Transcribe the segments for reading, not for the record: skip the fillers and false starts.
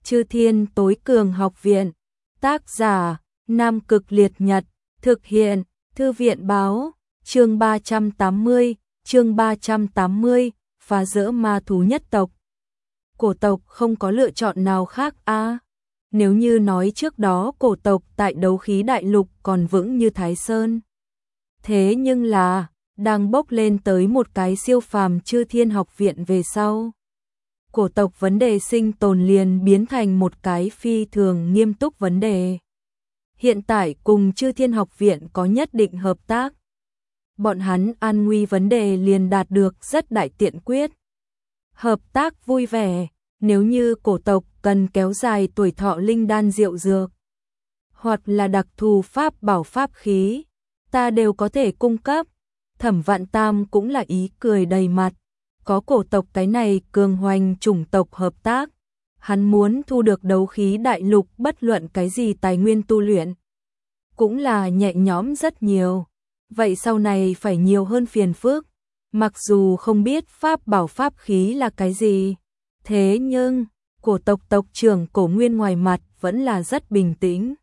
Chư Thiên Tối Cường Học Viện. Tác giả: Nam Cực Liệt Nhật. Thực hiện: Thư viện báo. Chương 380, phá rỡ ma thú nhất tộc. Cổ tộc không có lựa chọn nào khác a. Nếu như nói trước đó cổ tộc tại đấu khí đại lục còn vững như Thái Sơn. Thế nhưng là, đang bốc lên tới một cái siêu phàm Chư Thiên Học Viện về sau. Cổ tộc vấn đề sinh tồn liền biến thành một cái phi thường nghiêm túc vấn đề. Hiện tại cùng Chư Thiên Học Viện có nhất định hợp tác. Bọn hắn an nguy vấn đề liền đạt được rất đại tiện quyết. Hợp tác vui vẻ, nếu như cổ tộc cần kéo dài tuổi thọ linh đan diệu dược, hoặc là đặc thù pháp bảo pháp khí, ta đều có thể cung cấp. Thẩm Vạn Tam cũng là ý cười đầy mặt. Có cổ tộc cái này cường hoành chủng tộc hợp tác, hắn muốn thu được đấu khí đại lục bất luận cái gì tài nguyên tu luyện, cũng là nhẹ nhõm rất nhiều. Vậy sau này phải nhiều hơn phiền phức, mặc dù không biết pháp bảo pháp khí là cái gì, thế nhưng cổ tộc tộc trưởng Cổ Nguyên ngoài mặt vẫn là rất bình tĩnh.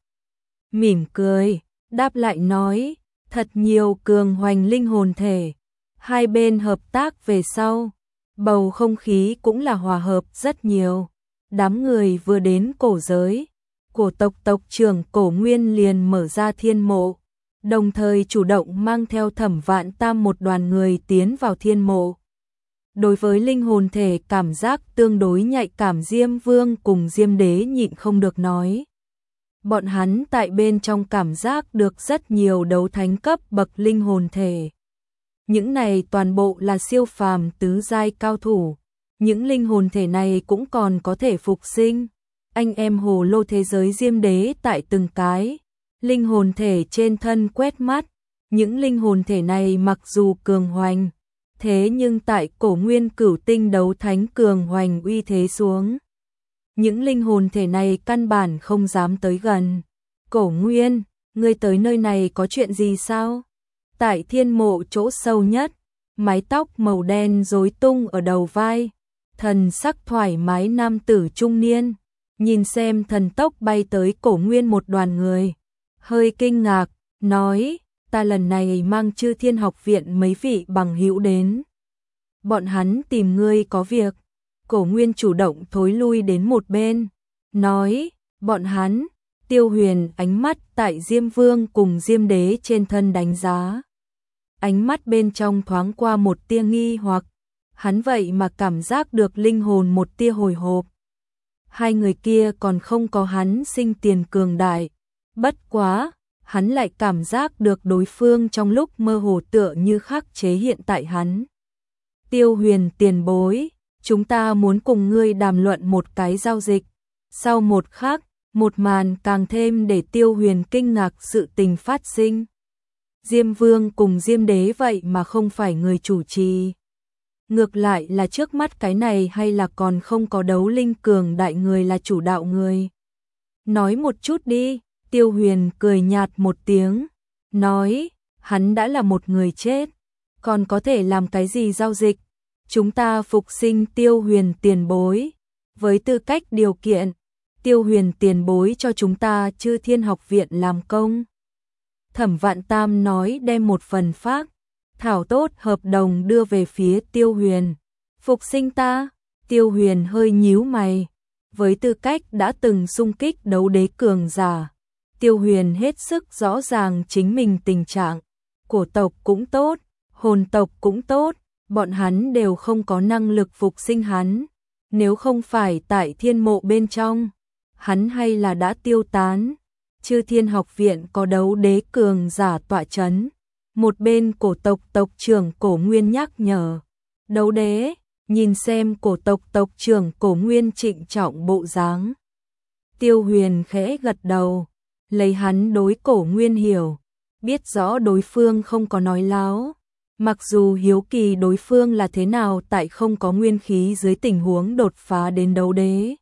Mỉm cười, đáp lại nói, thật nhiều cường hoành linh hồn thể. Hai bên hợp tác về sau, bầu không khí cũng là hòa hợp rất nhiều. Đám người vừa đến cổ giới, cổ tộc tộc trưởng Cổ Nguyên liền mở ra thiên mộ, đồng thời chủ động mang theo Thẩm Vạn Tam một đoàn người tiến vào thiên mộ. Đối với linh hồn thể cảm giác tương đối nhạy cảm Diêm Vương cùng Diêm Đế nhịn không được nói. Bọn hắn tại bên trong cảm giác được rất nhiều đấu thánh cấp bậc linh hồn thể. Những này toàn bộ là siêu phàm tứ giai cao thủ. Những linh hồn thể này cũng còn có thể phục sinh. Anh em hồ lô thế giới Diêm Đế tại từng cái linh hồn thể trên thân quét mắt. Những linh hồn thể này mặc dù cường hoành, thế nhưng tại Cổ Nguyên cửu tinh đấu thánh cường hoành uy thế xuống, những linh hồn thể này căn bản không dám tới gần. Cổ Nguyên, ngươi tới nơi này có chuyện gì sao? Tại thiên mộ chỗ sâu nhất, mái tóc màu đen rối tung ở đầu vai, thần sắc thoải mái nam tử trung niên, nhìn xem thần tốc bay tới Cổ Nguyên một đoàn người, hơi kinh ngạc, nói, ta lần này mang Chư Thiên Học Viện mấy vị bằng hữu đến. Bọn hắn tìm ngươi có việc. Cổ Nguyên chủ động thối lui đến một bên, nói, bọn hắn. Tiêu Huyền ánh mắt tại Diêm Vương cùng Diêm Đế trên thân đánh giá. Ánh mắt bên trong thoáng qua một tia nghi hoặc, hắn vậy mà cảm giác được linh hồn một tia hồi hộp. Hai người kia còn không có hắn sinh tiền cường đại, bất quá, hắn lại cảm giác được đối phương trong lúc mơ hồ tựa như khắc chế hiện tại hắn. Tiêu Huyền tiền bối, chúng ta muốn cùng ngươi đàm luận một cái giao dịch. Sau một khắc, một màn càng thêm để Tiêu Huyền kinh ngạc sự tình phát sinh. Diêm Vương cùng Diêm Đế vậy mà không phải người chủ trì. Ngược lại là trước mắt cái này hay là còn không có đấu linh cường đại người là chủ đạo người. Nói một chút đi, Tiêu Huyền cười nhạt một tiếng, nói, hắn đã là một người chết, còn có thể làm cái gì giao dịch? Chúng ta phục sinh Tiêu Huyền tiền bối, với tư cách điều kiện, Tiêu Huyền tiền bối cho chúng ta Chư Thiên Học Viện làm công. Thẩm Vạn Tam nói đem một phần phác thảo tốt hợp đồng đưa về phía Tiêu Huyền. Phục sinh ta? Tiêu Huyền hơi nhíu mày. Với tư cách đã từng xung kích đấu đế cường giả, Tiêu Huyền hết sức rõ ràng chính mình tình trạng. Cổ tộc cũng tốt, hồn tộc cũng tốt, bọn hắn đều không có năng lực phục sinh hắn. Nếu không phải tại thiên mộ bên trong, hắn hay là đã tiêu tán. Chư Thiên Học Viện có đấu đế cường giả tọa chấn. Một bên cổ tộc tộc trưởng Cổ Nguyên nhắc nhở. Đấu đế, nhìn xem cổ tộc tộc trưởng Cổ Nguyên trịnh trọng bộ dáng. Tiêu Huyền khẽ gật đầu, lấy hắn đối Cổ Nguyên hiểu, biết rõ đối phương không có nói láo. Mặc dù hiếu kỳ đối phương là thế nào tại không có nguyên khí dưới tình huống đột phá đến đấu đế.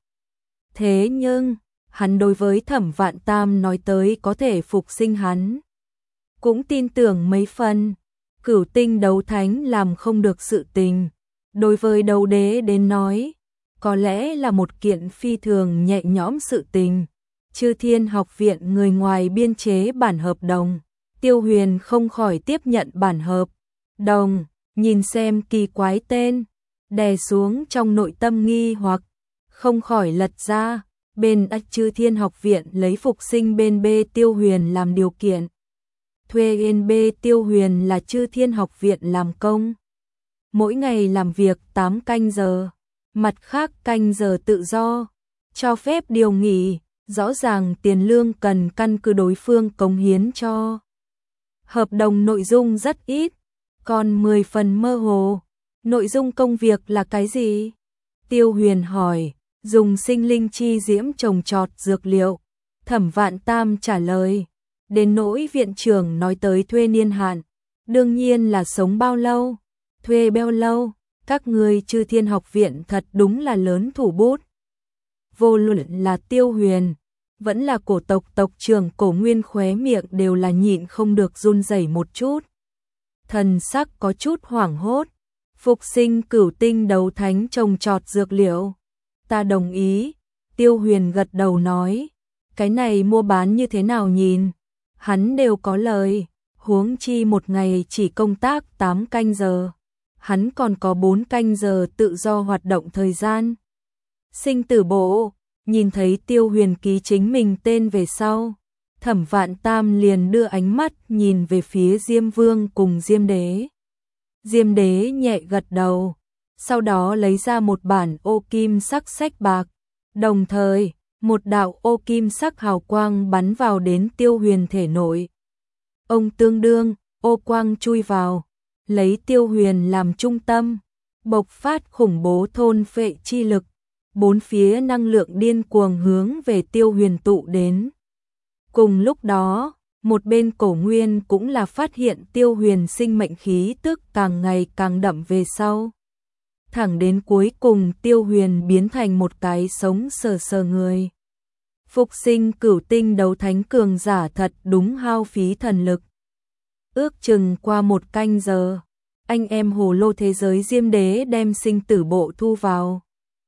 Thế nhưng, hắn đối với Thẩm Vạn Tam nói tới có thể phục sinh hắn, cũng tin tưởng mấy phần. Cửu tinh đấu thánh làm không được sự tình, đối với đấu đế đến nói, có lẽ là một kiện phi thường nhẹ nhõm sự tình. Chư Thiên Học Viện người ngoài biên chế bản hợp đồng, Tiêu Huyền không khỏi tiếp nhận bản hợp đồng, nhìn xem kỳ quái tên, đè xuống trong nội tâm nghi hoặc, không khỏi lật ra, bên Chư Thiên Học Viện lấy phục sinh bên B Tiêu Huyền làm điều kiện. Thuê bên B Tiêu Huyền là Chư Thiên Học Viện làm công. Mỗi ngày làm việc 8 canh giờ, mặt khác canh giờ tự do, cho phép điều nghỉ, rõ ràng tiền lương cần căn cứ đối phương cống hiến cho. Hợp đồng nội dung rất ít, còn 10 phần mơ hồ. Nội dung công việc là cái gì? Tiêu Huyền hỏi, dùng sinh linh chi diễm trồng trọt dược liệu. Thẩm Vạn Tam trả lời, đến nỗi viện trưởng nói tới thuê niên hạn, đương nhiên là sống bao lâu, thuê bao lâu, các người Chư Thiên Học Viện thật đúng là lớn thủ bút. Vô luận là Tiêu Huyền, vẫn là cổ tộc tộc trưởng Cổ Nguyên khóe miệng đều là nhịn không được run rẩy một chút. Thần sắc có chút hoảng hốt, phục sinh cửu tinh đấu thánh trồng trọt dược liệu. Ta đồng ý, Tiêu Huyền gật đầu nói, cái này mua bán như thế nào nhìn, hắn đều có lời, huống chi một ngày chỉ công tác 8 canh giờ, hắn còn có 4 canh giờ tự do hoạt động thời gian. Sinh tử bộ, nhìn thấy Tiêu Huyền ký chính mình tên về sau, Thẩm Vạn Tam liền đưa ánh mắt nhìn về phía Diêm Vương cùng Diêm Đế. Diêm Đế nhẹ gật đầu, sau đó lấy ra một bản ô kim sắc sách bạc, đồng thời, một đạo ô kim sắc hào quang bắn vào đến Tiêu Huyền thể nội. Ông tương đương, ô quang chui vào, lấy Tiêu Huyền làm trung tâm, bộc phát khủng bố thôn phệ chi lực, bốn phía năng lượng điên cuồng hướng về Tiêu Huyền tụ đến. Cùng lúc đó, một bên Cổ Nguyên cũng là phát hiện Tiêu Huyền sinh mệnh khí tức càng ngày càng đậm về sau. Thẳng đến cuối cùng Tiêu Huyền biến thành một cái sống sờ sờ người. Phục sinh cửu tinh đấu thánh cường giả thật đúng hao phí thần lực. Ước chừng qua 1 canh giờ, anh em hồ lô thế giới Diêm Đế đem sinh tử bộ thu vào.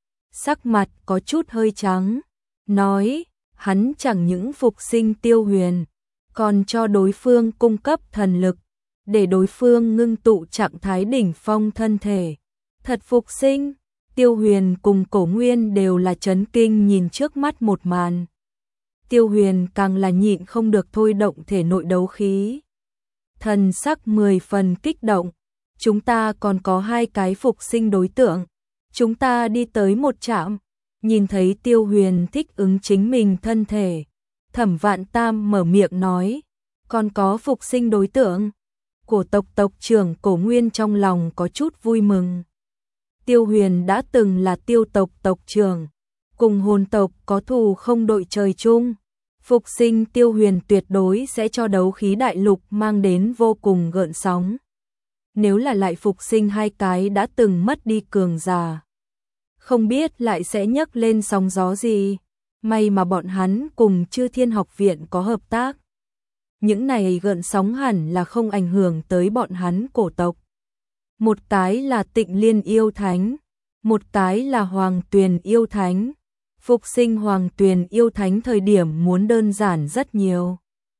Sắc mặt có chút hơi trắng, nói, hắn chẳng những phục sinh Tiêu Huyền, còn cho đối phương cung cấp thần lực, để đối phương ngưng tụ trạng thái đỉnh phong thân thể. Thật phục sinh, Tiêu Huyền cùng Cổ Nguyên đều là chấn kinh nhìn trước mắt một màn. Tiêu Huyền càng là nhịn không được thôi động thể nội đấu khí. Thần sắc 10 phần kích động, chúng ta còn có 2 cái phục sinh đối tượng. Chúng ta đi tới một trạm, nhìn thấy Tiêu Huyền thích ứng chính mình thân thể. Thẩm Vạn Tam mở miệng nói, còn có phục sinh đối tượng. Cổ tộc tộc trưởng Cổ Nguyên trong lòng có chút vui mừng. Tiêu Huyền đã từng là Tiêu tộc tộc trưởng, cùng hồn tộc có thù không đội trời chung. Phục sinh Tiêu Huyền tuyệt đối sẽ cho đấu khí đại lục mang đến vô cùng gợn sóng. Nếu là lại phục sinh 2 cái đã từng mất đi cường giả, không biết lại sẽ nhấc lên sóng gió gì. May mà bọn hắn cùng Chư Thiên Học Viện có hợp tác. Những này gợn sóng hẳn là không ảnh hưởng tới bọn hắn cổ tộc. Một cái là Tịnh Liên yêu thánh, một cái là Hoàng Tuyền yêu thánh. Phục sinh Hoàng Tuyền yêu thánh thời điểm muốn đơn giản rất nhiều.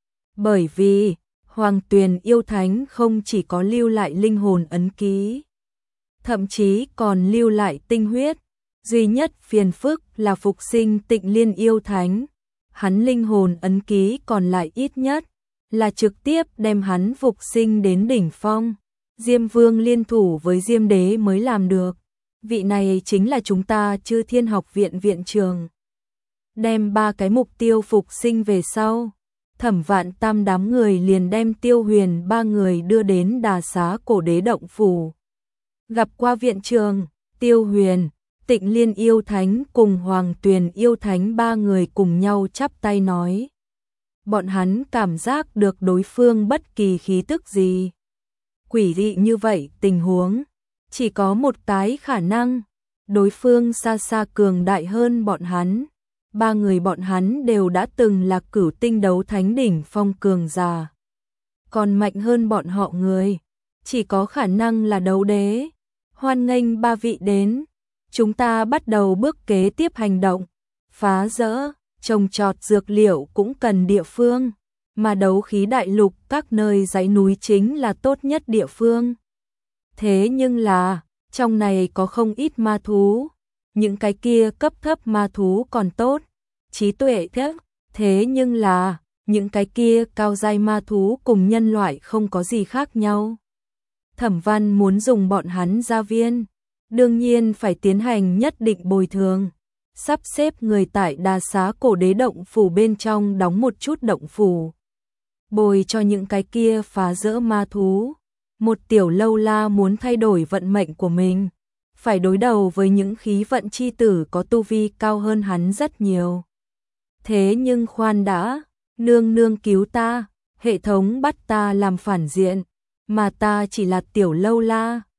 Bởi vì, Hoàng Tuyền yêu thánh không chỉ có lưu lại linh hồn ấn ký, thậm chí còn lưu lại tinh huyết. Duy nhất phiền phức là phục sinh Tịnh Liên yêu thánh. Hắn linh hồn ấn ký còn lại ít nhất, là trực tiếp đem hắn phục sinh đến đỉnh phong. Diêm Vương liên thủ với Diêm Đế mới làm được. Vị này chính là chúng ta Chư Thiên Học Viện viện trường. Đem 3 cái mục tiêu phục sinh về sau, Thẩm Vạn Tam đám người liền đem Tiêu Huyền 3 người đưa đến Đà Xá Cổ Đế động phủ. Gặp qua viện trường, Tiêu Huyền, Tịnh Liên yêu thánh cùng Hoàng Tuyền yêu thánh 3 người cùng nhau chắp tay nói. Bọn hắn cảm giác được đối phương bất kỳ khí tức gì. Quỷ dị như vậy tình huống, chỉ có một cái khả năng, đối phương xa xa cường đại hơn bọn hắn. 3 người bọn hắn đều đã từng là cửu tinh đấu thánh đỉnh phong cường giả. Còn mạnh hơn bọn họ người, chỉ có khả năng là đấu đế. Hoan nghênh 3 vị đến. Chúng ta bắt đầu bước kế tiếp hành động. Phá rỡ, trồng trọt dược liệu cũng cần địa phương. Mà đấu khí đại lục các nơi dãy núi chính là tốt nhất địa phương. Thế nhưng là, trong này có không ít ma thú. Những cái kia cấp thấp ma thú còn tốt, trí tuệ thấp. Thế nhưng là, những cái kia cao giai ma thú cùng nhân loại không có gì khác nhau. Thẩm Văn muốn dùng bọn hắn gia viên, đương nhiên phải tiến hành nhất định bồi thường. Sắp xếp người tại Đa Xá Cổ Đế động phủ bên trong đóng một chút động phủ. Bồi cho những cái kia phá rỡ ma thú. Một tiểu lâu la muốn thay đổi vận mệnh của mình, phải đối đầu với những khí vận chi tử có tu vi cao hơn hắn rất nhiều. Thế nhưng khoan đã, nương nương cứu ta, hệ thống bắt ta làm phản diện, mà ta chỉ là tiểu lâu la,